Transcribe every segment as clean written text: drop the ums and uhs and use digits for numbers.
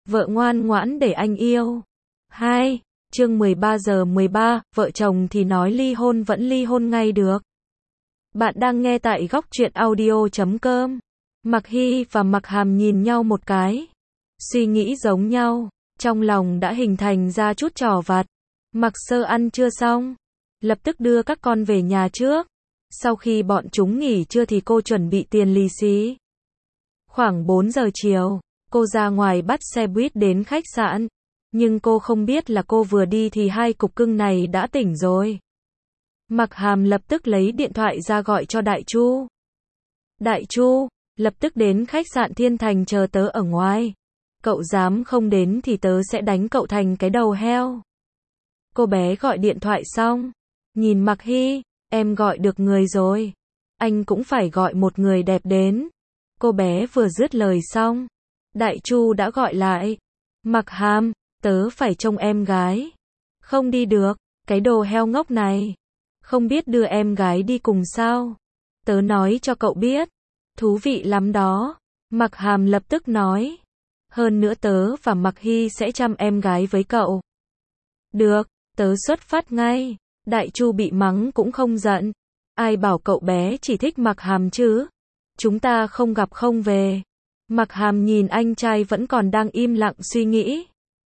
Vợ ngoan ngoãn để anh yêu. 2. Chương 13 giờ 13, vợ chồng thì nói ly hôn vẫn ly hôn ngay được. Bạn đang nghe tại góc truyện audio.com. Mạc Hy và Mạc Hàm nhìn nhau một cái. Suy nghĩ giống nhau, trong lòng đã hình thành ra chút trò vặt. Mạc Sơ ăn trưa xong, lập tức đưa các con về nhà trước. Sau khi bọn chúng nghỉ trưa thì cô chuẩn bị tiền lì xì. Khoảng 4 giờ chiều, cô ra ngoài bắt xe buýt đến khách sạn. Nhưng cô không biết là cô vừa đi thì hai cục cưng này đã tỉnh rồi. Mạc Hàm lập tức lấy điện thoại ra gọi cho Đại Chu. Đại Chu, lập tức đến khách sạn Thiên Thành chờ tớ ở ngoài. Cậu dám không đến thì tớ sẽ đánh cậu thành cái đầu heo. Cô bé gọi điện thoại xong, nhìn Mạc Hy, em gọi được người rồi. Anh cũng phải gọi một người đẹp đến. Cô bé vừa dứt lời xong, Đại Chu đã gọi lại. Mạc Hàm, tớ phải trông em gái. Không đi được, cái đồ heo ngốc này. Không biết đưa em gái đi cùng sao? Tớ nói cho cậu biết. Thú vị lắm đó. Mạc Hàm lập tức nói. Hơn nữa tớ và Mạc Hy sẽ chăm em gái với cậu. Được, tớ xuất phát ngay. Đại Chu bị mắng cũng không giận. Ai bảo cậu bé chỉ thích Mạc Hàm chứ? Chúng ta không gặp không về. Mạc Hàm nhìn anh trai vẫn còn đang im lặng suy nghĩ.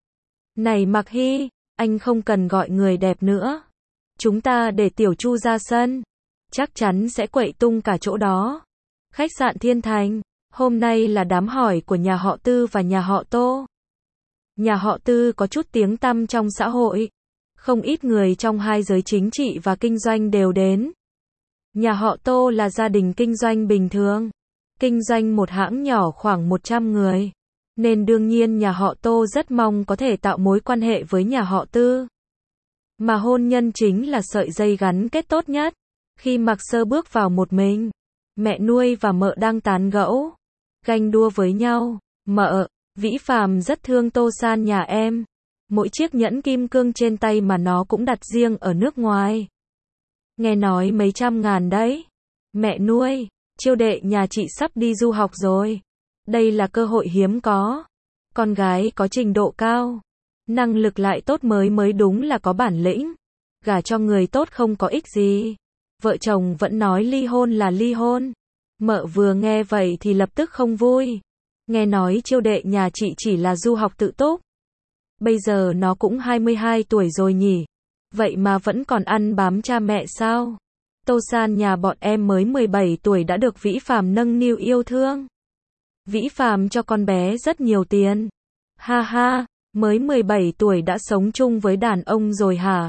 Này Mạc Hy, anh không cần gọi người đẹp nữa. Chúng ta để Tiểu Chu ra sân. Chắc chắn sẽ quậy tung cả chỗ đó. Khách sạn Thiên Thành, hôm nay là đám hỏi của nhà họ Tư và nhà họ Tô. Nhà họ Tư có chút tiếng tăm trong xã hội. Không ít người trong hai giới chính trị và kinh doanh đều đến. Nhà họ Tô là gia đình kinh doanh bình thường. Kinh doanh một hãng nhỏ khoảng 100 người. Nên đương nhiên nhà họ Tô rất mong có thể tạo mối quan hệ với nhà họ Tư. Mà hôn nhân chính là sợi dây gắn kết tốt nhất. Khi Mạc Sơ bước vào một mình, mẹ nuôi và mợ đang tán gẫu, ganh đua với nhau. Mợ, Vĩ Phàm rất thương Tô San nhà em. Mỗi chiếc nhẫn kim cương trên tay mà nó cũng đặt riêng ở nước ngoài. Nghe nói mấy trăm ngàn đấy. Mẹ nuôi, Chiêu đệ nhà chị sắp đi du học rồi. Đây là cơ hội hiếm có. Con gái có trình độ cao, năng lực lại tốt mới đúng là có bản lĩnh. Gả cho người tốt không có ích gì. Vợ chồng vẫn nói ly hôn là ly hôn. Mợ vừa nghe vậy thì lập tức không vui. Nghe nói Chiêu đệ nhà chị chỉ là du học tự túc. Bây giờ nó cũng 22 tuổi rồi nhỉ. Vậy mà vẫn còn ăn bám cha mẹ sao? Tô San nhà bọn em mới 17 tuổi đã được Vĩ Phàm nâng niu yêu thương. Vĩ Phàm cho con bé rất nhiều tiền. Ha ha, mới 17 tuổi đã sống chung với đàn ông rồi hả?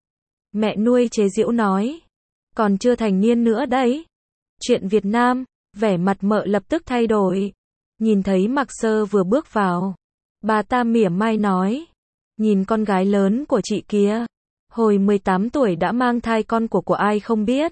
Mẹ nuôi chế giễu nói. Còn chưa thành niên nữa đấy. Chuyện Việt Nam, vẻ mặt mợ lập tức thay đổi. Nhìn thấy Mạc Sơ vừa bước vào. Bà ta mỉa mai nói. Nhìn con gái lớn của chị kia. Hồi 18 tuổi đã mang thai con của ai không biết.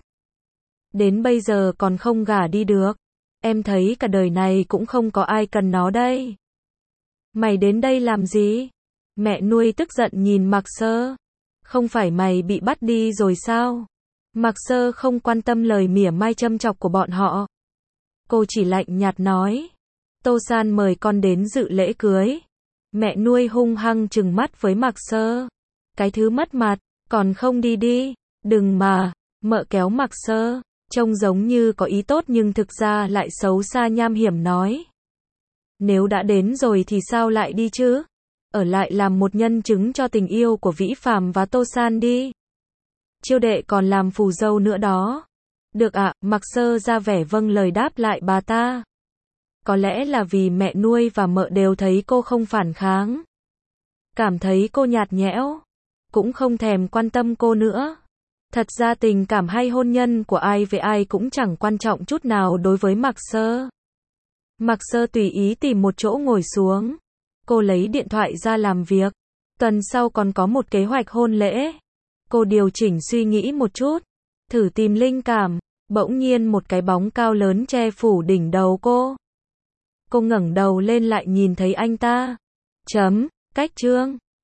Đến bây giờ còn không gả đi được. Em thấy cả đời này cũng không có ai cần nó đây. Mày đến đây làm gì? Mẹ nuôi tức giận nhìn Mạc Sơ. Không phải mày bị bắt đi rồi sao? Mạc Sơ không quan tâm lời mỉa mai châm chọc của bọn họ. Cô chỉ lạnh nhạt nói. Tô San mời con đến dự lễ cưới. Mẹ nuôi hung hăng trừng mắt với Mạc Sơ. Cái thứ mất mặt, còn không đi đi. Đừng mà, mợ kéo Mạc Sơ. Trông giống như có ý tốt nhưng thực ra lại xấu xa nham hiểm nói. Nếu đã đến rồi thì sao lại đi chứ? Ở lại làm một nhân chứng cho tình yêu của Vĩ Phàm và Tô San đi. Chiêu đệ còn làm phù dâu nữa đó. Được ạ, Mạc Sơ ra vẻ vâng lời đáp lại bà ta. Có lẽ là vì mẹ nuôi và mợ đều thấy cô không phản kháng. Cảm thấy cô nhạt nhẽo. Cũng không thèm quan tâm cô nữa. Thật ra tình cảm hay hôn nhân của ai với ai cũng chẳng quan trọng chút nào đối với Mạc Sơ. Mạc Sơ tùy ý tìm một chỗ ngồi xuống. Cô lấy điện thoại ra làm việc. Tuần sau còn có một kế hoạch hôn lễ. Cô điều chỉnh suy nghĩ một chút. Thử tìm linh cảm. Bỗng nhiên một cái bóng cao lớn che phủ đỉnh đầu cô. Cô ngẩng đầu lên lại nhìn thấy anh ta. Cách Trương.